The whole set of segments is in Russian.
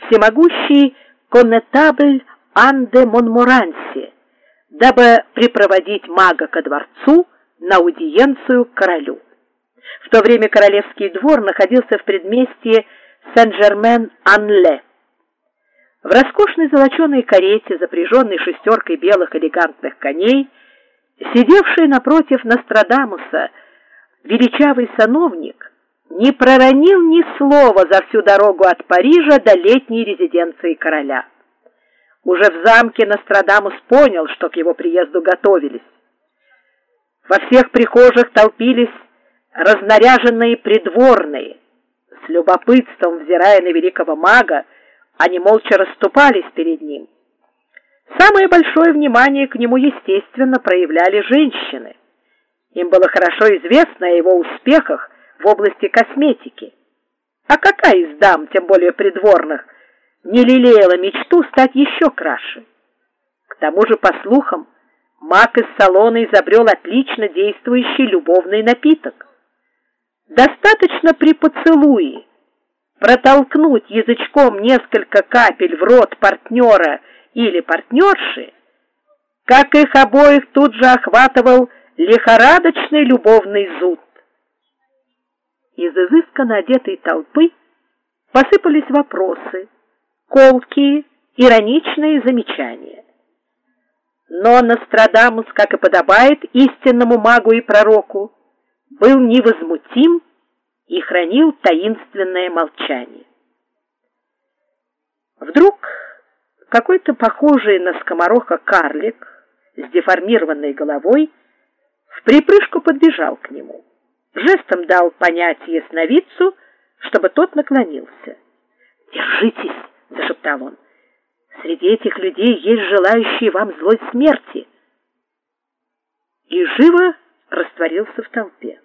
всемогущий коннетабль Ан де Монморанси, дабы припроводить мага ко дворцу на аудиенцию к королю. В то время королевский двор находился в предместье Сен-Жермен-Ан-Ле. В роскошной золоченой карете, запряженной шестеркой белых элегантных коней, сидевший напротив Нострадамуса величавый сановник не проронил ни слова за всю дорогу от Парижа до летней резиденции короля. Уже в замке Нострадамус понял, что к его приезду готовились. Во всех прихожих толпились разнаряженные придворные. С любопытством взирая на великого мага, они молча расступались перед ним. Самое большое внимание к нему, естественно, проявляли женщины. Им было хорошо известно о его успехах в области косметики. А какая из дам, тем более придворных, не лелеяла мечту стать еще краше? К тому же, по слухам, маг из салона изобрел отлично действующий любовный напиток. Достаточно при поцелуе протолкнуть язычком несколько капель в рот партнера или партнерши, как их обоих тут же охватывал лихорадочный любовный зуд. Из изысканно одетой толпы посыпались вопросы, колкие, ироничные замечания. Но Нострадамус, как и подобает истинному магу и пророку, был невозмутим и хранил таинственное молчание. Вдруг какой-то похожий на скомороха карлик с деформированной головой вприпрыжку подбежал к нему. Жестом дал понять ясновидцу, чтобы тот наклонился. «Держитесь!» — зашептал он. «Среди этих людей есть желающие вам злой смерти!» И живо растворился в толпе.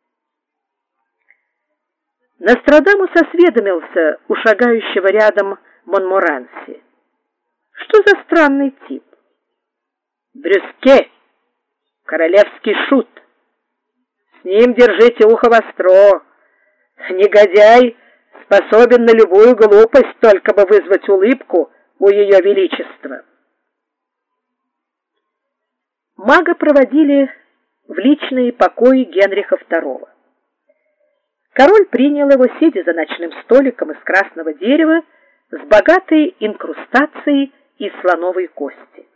Нострадамус осведомился у шагающего рядом Монморанси. Что за странный тип? Брюске, королевский шут. С ним держите ухо востро. Негодяй способен на любую глупость, только бы вызвать улыбку у ее величества. Мага проводили в личные покои Генриха II. Король принял его, сидя за ночным столиком из красного дерева с богатой инкрустацией из слоновой кости.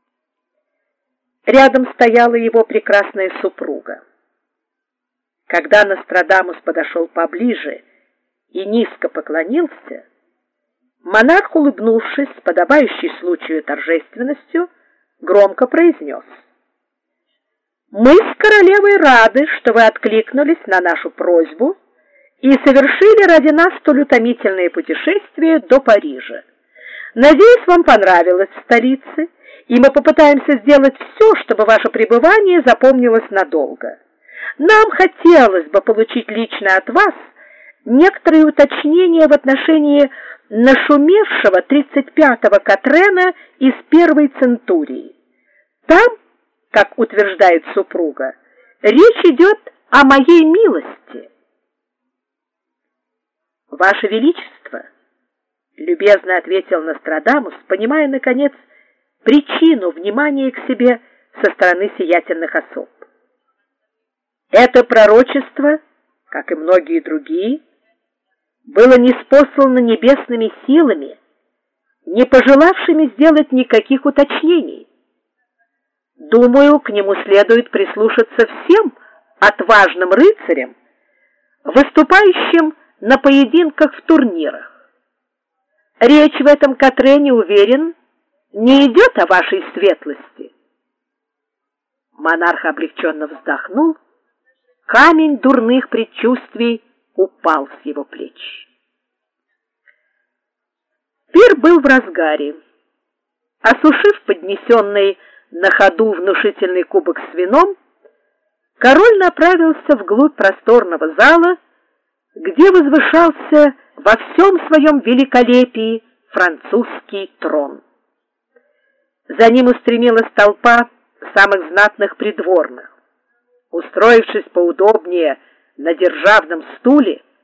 Рядом стояла его прекрасная супруга. Когда Нострадамус подошел поближе и низко поклонился, монарх, улыбнувшись с подобающей случаю торжественностью, громко произнес: «Мы с королевой рады, что вы откликнулись на нашу просьбу и совершили ради нас столь утомительное путешествие до Парижа. Надеюсь, вам понравилось в столице, и мы попытаемся сделать все, чтобы ваше пребывание запомнилось надолго. Нам хотелось бы получить лично от вас некоторые уточнения в отношении нашумевшего 35-го Катрена из первой центурии. Там, как утверждает супруга, речь идет о моей милости». «Ваше Величество», — любезно ответил Нострадамус, понимая, наконец, причину внимания к себе со стороны сиятельных особ. «Это пророчество, как и многие другие, было ниспослано небесными силами, не пожелавшими сделать никаких уточнений. Думаю, к нему следует прислушаться всем отважным рыцарям, выступающим на поединках в турнирах. Речь в этом Катрене, уверен, не идет о вашей светлости». Монарх облегченно вздохнул, камень дурных предчувствий упал с его плеч. Пир был в разгаре. Осушив поднесенный на ходу внушительный кубок с вином, король направился вглубь просторного зала, где возвышался во всем своем великолепии французский трон. За ним устремилась толпа самых знатных придворных. Устроившись поудобнее на державном стуле,